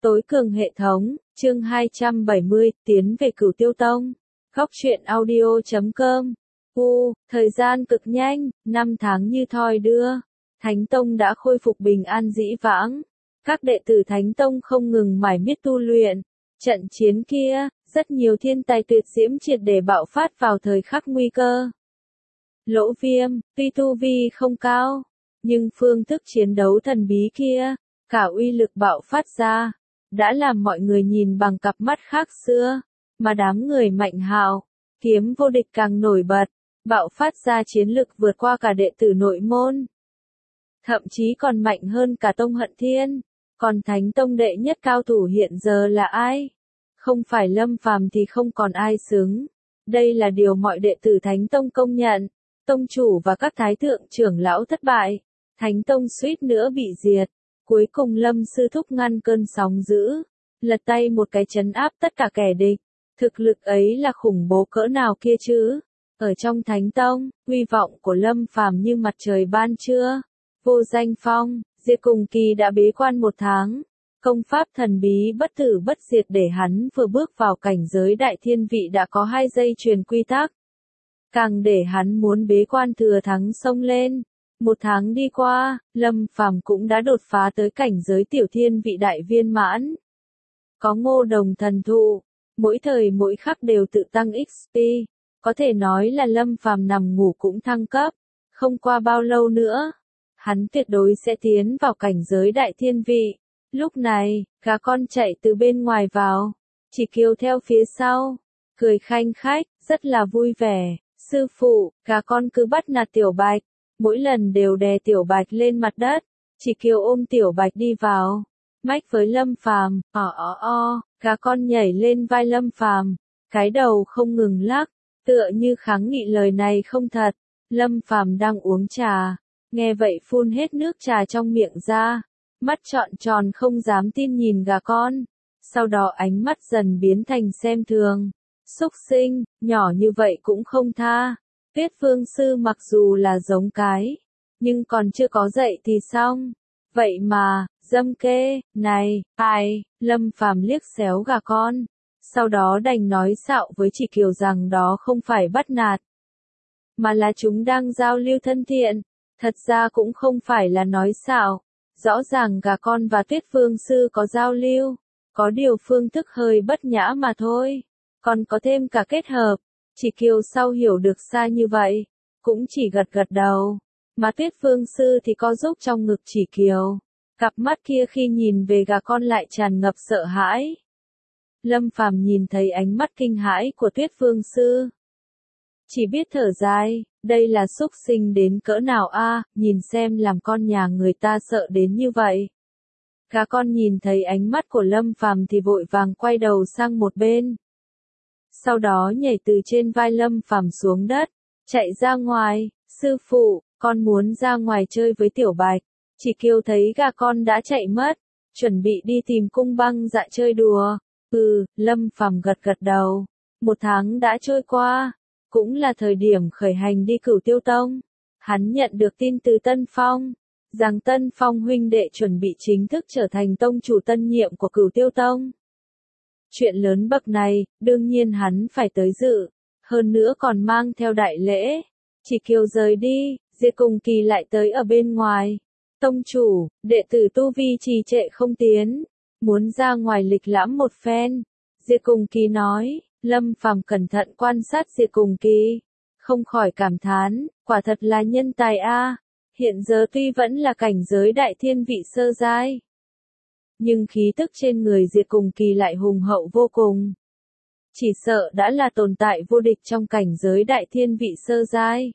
Tối cường hệ thống, chương 270, tiến về Cửu Tiêu Tông. Góc truyện audio.com. Thời gian cực nhanh, 5 tháng như thoi đưa. Thánh Tông đã khôi phục bình an dĩ vãng. Các đệ tử Thánh Tông không ngừng mải miết tu luyện. Trận chiến kia, rất nhiều thiên tài tuyệt diễm triệt để bạo phát vào thời khắc nguy cơ. Lỗ Viêm, tuy tu vi không cao, nhưng phương thức chiến đấu thần bí kia, cả uy lực bạo phát ra, đã làm mọi người nhìn bằng cặp mắt khác xưa, mà đám người mạnh hào, kiếm vô địch càng nổi bật, bạo phát ra chiến lực vượt qua cả đệ tử nội môn. Thậm chí còn mạnh hơn cả Tông Hận Thiên, còn Thánh Tông đệ nhất cao thủ hiện giờ là ai? Không phải Lâm Phàm thì không còn ai xứng. Đây là điều mọi đệ tử Thánh Tông công nhận. Tông chủ và các thái thượng trưởng lão thất bại, Thánh Tông suýt nữa bị diệt. Cuối cùng Lâm sư thúc ngăn cơn sóng dữ, lật tay một cái trấn áp tất cả kẻ địch. Thực lực ấy là khủng bố cỡ nào kia chứ? Ở trong Thánh Tông, uy vọng của Lâm Phàm như mặt trời ban trưa. Vô Danh Phong, Diệt Cùng Kỳ đã bế quan 1 tháng. Công pháp thần bí bất tử bất diệt để hắn vừa bước vào cảnh giới đại thiên vị đã có 2 dây truyền quy tắc. Càng để hắn muốn bế quan thừa thắng xông lên. 1 tháng đi qua, Lâm Phàm cũng đã đột phá tới cảnh giới tiểu thiên vị đại viên mãn. Có Ngô Đồng thần thụ, mỗi thời mỗi khắc đều tự tăng XP, có thể nói là Lâm Phàm nằm ngủ cũng thăng cấp. Không qua bao lâu nữa, hắn tuyệt đối sẽ tiến vào cảnh giới đại thiên vị. Lúc này, gà con chạy từ bên ngoài vào, chỉ Kiều theo phía sau, cười khanh khách, rất là vui vẻ. Sư phụ, gà con cứ bắt nạt Tiểu Bạch, mỗi lần đều đè Tiểu Bạch lên mặt đất. Chỉ Kiều ôm Tiểu Bạch đi vào, mách với Lâm Phàm, gà con nhảy lên vai Lâm Phàm, cái đầu không ngừng lắc, tựa như kháng nghị lời này không thật. Lâm Phàm đang uống trà, nghe vậy phun hết nước trà trong miệng ra, mắt trọn tròn không dám tin nhìn gà con, sau đó ánh mắt dần biến thành xem thường. Xúc sinh, nhỏ như vậy cũng không tha. Tuyết Vương Sư mặc dù là giống cái, nhưng còn chưa có dậy thì xong. Vậy mà, dâm kê, này, ai, Lâm Phàm liếc xéo gà con. Sau đó đành nói xạo với chị Kiều rằng đó không phải bắt nạt, mà là chúng đang giao lưu thân thiện. Thật ra cũng không phải là nói xạo. Rõ ràng gà con và Tuyết Vương Sư có giao lưu, có điều phương thức hơi bất nhã mà thôi. Còn có thêm cả kết hợp. Chỉ Kiều sau hiểu được xa như vậy, cũng chỉ gật gật đầu. Mà Tuyết Vương Sư thì co giúp trong ngực Chỉ Kiều. Cặp mắt kia khi nhìn về gà con lại tràn ngập sợ hãi. Lâm Phàm nhìn thấy ánh mắt kinh hãi của Tuyết Vương Sư, chỉ biết thở dài, đây là xúc sinh đến cỡ nào a, nhìn xem làm con nhà người ta sợ đến như vậy. Gà con nhìn thấy ánh mắt của Lâm Phàm thì vội vàng quay đầu sang một bên. Sau đó nhảy từ trên vai Lâm Phàm xuống đất, chạy ra ngoài. Sư phụ, con muốn ra ngoài chơi với Tiểu Bạch. Chỉ Kiều thấy gà con đã chạy mất, chuẩn bị đi tìm Cung Băng Dạ chơi đùa. Lâm Phàm gật gật đầu. 1 tháng đã trôi qua, cũng là thời điểm khởi hành đi Cửu Tiêu Tông. Hắn nhận được tin từ Tân Phong, rằng Tân Phong huynh đệ chuẩn bị chính thức trở thành tông chủ tân nhiệm của Cửu Tiêu Tông. Chuyện lớn bậc này, đương nhiên hắn phải tới dự, hơn nữa còn mang theo đại lễ. Chỉ Kiều rời đi, Diệt Cùng Kỳ lại tới ở bên ngoài. Tông chủ, đệ tử tu vi trì trệ không tiến, muốn ra ngoài lịch lãm một phen. Diệt Cùng Kỳ nói. Lâm Phàm cẩn thận quan sát Diệt Cùng Kỳ, không khỏi cảm thán, quả thật là nhân tài a. Hiện giờ tuy vẫn là cảnh giới đại thiên vị sơ giai, nhưng khí tức trên người Diệt Cùng Kỳ lại hùng hậu vô cùng. Chỉ sợ đã là tồn tại vô địch trong cảnh giới đại thiên vị sơ giai.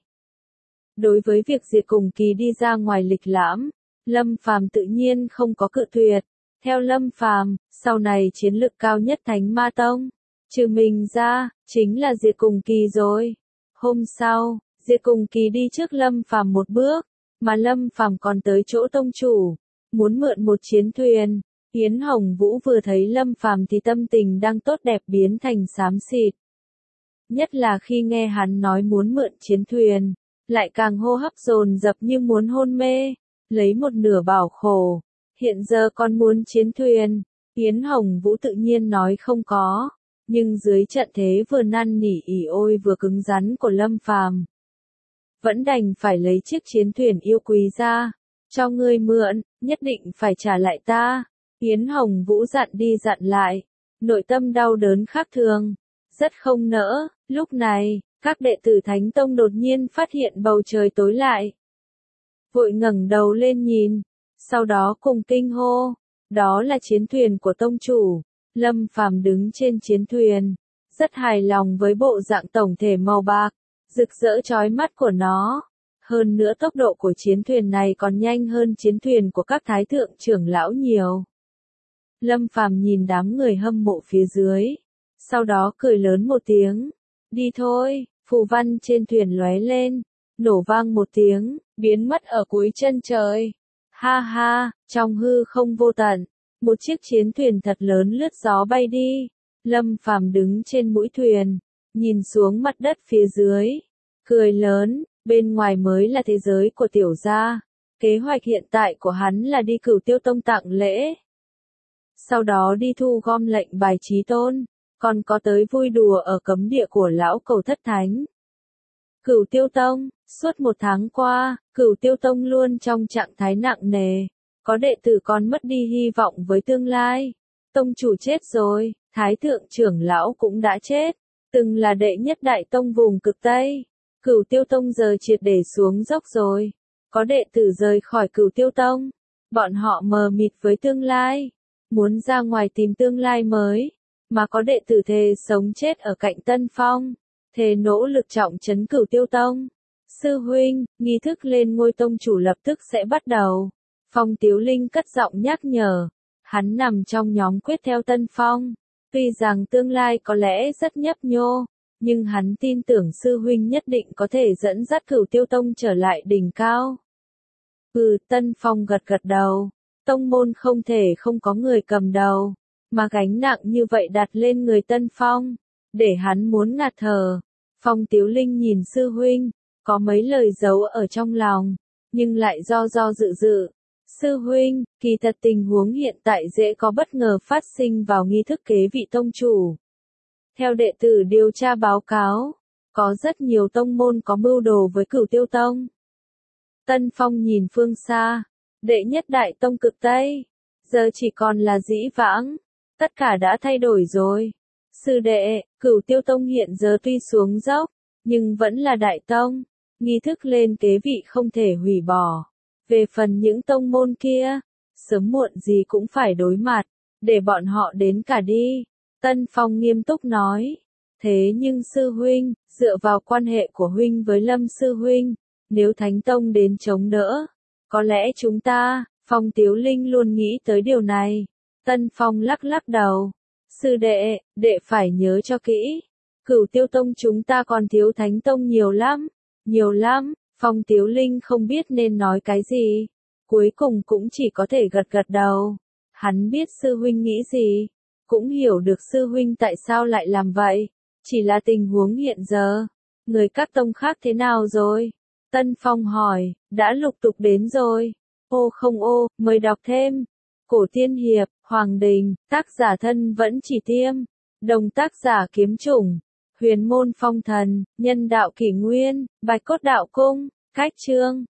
Đối với việc Diệt Cùng Kỳ đi ra ngoài lịch lãm, Lâm Phàm tự nhiên không có cự tuyệt. Theo Lâm Phàm, sau này chiến lực cao nhất Thánh Ma Tông, trừ mình ra, chính là Diệt Cùng Kỳ rồi. Hôm sau, Diệt Cùng Kỳ đi trước Lâm Phàm một bước, mà Lâm Phàm còn tới chỗ tông chủ, muốn mượn một chiến thuyền. Yến Hồng Vũ vừa thấy Lâm Phàm thì tâm tình đang tốt đẹp biến thành xám xịt. Nhất là khi nghe hắn nói muốn mượn chiến thuyền, lại càng hô hấp dồn dập như muốn hôn mê, lấy một nửa bảo khổ. Hiện giờ còn muốn chiến thuyền, Yến Hồng Vũ tự nhiên nói không có, nhưng dưới trận thế vừa năn nỉ ỉ ôi vừa cứng rắn của Lâm Phàm, vẫn đành phải lấy chiếc chiến thuyền yêu quý ra, cho ngươi mượn, nhất định phải trả lại ta. Yến Hồng Vũ dặn đi dặn lại, nội tâm đau đớn khác thường, rất không nỡ. Lúc này, các đệ tử Thánh Tông đột nhiên phát hiện bầu trời tối lại, vội ngẩng đầu lên nhìn, sau đó cùng kinh hô, đó là chiến thuyền của tông chủ. Lâm Phàm đứng trên chiến thuyền, rất hài lòng với bộ dạng tổng thể màu bạc, rực rỡ chói mắt của nó. Hơn nữa tốc độ của chiến thuyền này còn nhanh hơn chiến thuyền của các thái thượng trưởng lão nhiều. Lâm Phàm nhìn đám người hâm mộ phía dưới, sau đó cười lớn một tiếng, đi thôi. Phù văn trên thuyền lóe lên, nổ vang một tiếng, biến mất ở cuối chân trời. Ha ha, trong hư không vô tận, một chiếc chiến thuyền thật lớn lướt gió bay đi. Lâm Phàm đứng trên mũi thuyền, nhìn xuống mặt đất phía dưới, cười lớn, bên ngoài mới là thế giới của tiểu gia. Kế hoạch hiện tại của hắn là đi Cửu Tiêu Tông tặng lễ, sau đó đi thu gom lệnh bài chí tôn, còn có tới vui đùa ở cấm địa của lão cầu thất thánh. Cửu Tiêu Tông, suốt một tháng qua, Cửu Tiêu Tông luôn trong trạng thái nặng nề, có đệ tử còn mất đi hy vọng với tương lai. Tông chủ chết rồi, thái thượng trưởng lão cũng đã chết, từng là đệ nhất đại tông vùng cực Tây. Cửu Tiêu Tông giờ triệt để xuống dốc rồi, có đệ tử rời khỏi Cửu Tiêu Tông, bọn họ mờ mịt với tương lai, muốn ra ngoài tìm tương lai mới, mà có đệ tử thề sống chết ở cạnh Tân Phong, thề nỗ lực trọng trấn Cửu Tiêu Tông. Sư huynh, nghi thức lên ngôi tông chủ lập tức sẽ bắt đầu. Phong Tiếu Linh cất giọng nhắc nhở, hắn nằm trong nhóm quyết theo Tân Phong, tuy rằng tương lai có lẽ rất nhấp nhô, nhưng hắn tin tưởng sư huynh nhất định có thể dẫn dắt Cửu Tiêu Tông trở lại đỉnh cao. Tân Phong gật gật đầu, tông môn không thể không có người cầm đầu, mà gánh nặng như vậy đặt lên người Tân Phong, để hắn muốn ngạt thở. Phong Tiếu Linh nhìn sư huynh, có mấy lời giấu ở trong lòng, nhưng lại do dự dự. Sư huynh, kỳ thật tình huống hiện tại dễ có bất ngờ phát sinh vào nghi thức kế vị tông chủ. Theo đệ tử điều tra báo cáo, có rất nhiều tông môn có mưu đồ với Cửu Tiêu Tông. Tân Phong nhìn phương xa, đệ nhất đại tông cực Tây, giờ chỉ còn là dĩ vãng, tất cả đã thay đổi rồi. Sư đệ, Cửu Tiêu Tông hiện giờ tuy xuống dốc, nhưng vẫn là đại tông, nghi thức lên kế vị không thể hủy bỏ. Về phần những tông môn kia, sớm muộn gì cũng phải đối mặt, để bọn họ đến cả đi. Tân Phong nghiêm túc nói, thế nhưng sư huynh, dựa vào quan hệ của huynh với Lâm sư huynh, nếu Thánh Tông đến chống đỡ, có lẽ chúng ta, Phong Tiếu Linh luôn nghĩ tới điều này. Tân Phong lắc lắc đầu, sư đệ, đệ phải nhớ cho kỹ, Cửu Tiêu Tông chúng ta còn thiếu Thánh Tông nhiều lắm. Phong Tiếu Linh không biết nên nói cái gì, cuối cùng cũng chỉ có thể gật gật đầu. Hắn biết sư huynh nghĩ gì, cũng hiểu được sư huynh tại sao lại làm vậy, chỉ là tình huống hiện giờ, người các tông khác thế nào rồi? Tân Phong hỏi, đã lục tục đến rồi. Ô không ô, mời đọc thêm. Cổ Tiên Hiệp, Hoàng Đình, tác giả Thân Vẫn Chỉ Tiêm, đồng tác giả Kiếm Chủng, Huyền Môn Phong Thần, Nhân Đạo Kỷ Nguyên, Bạch Cốt Đạo Cung, cách chương.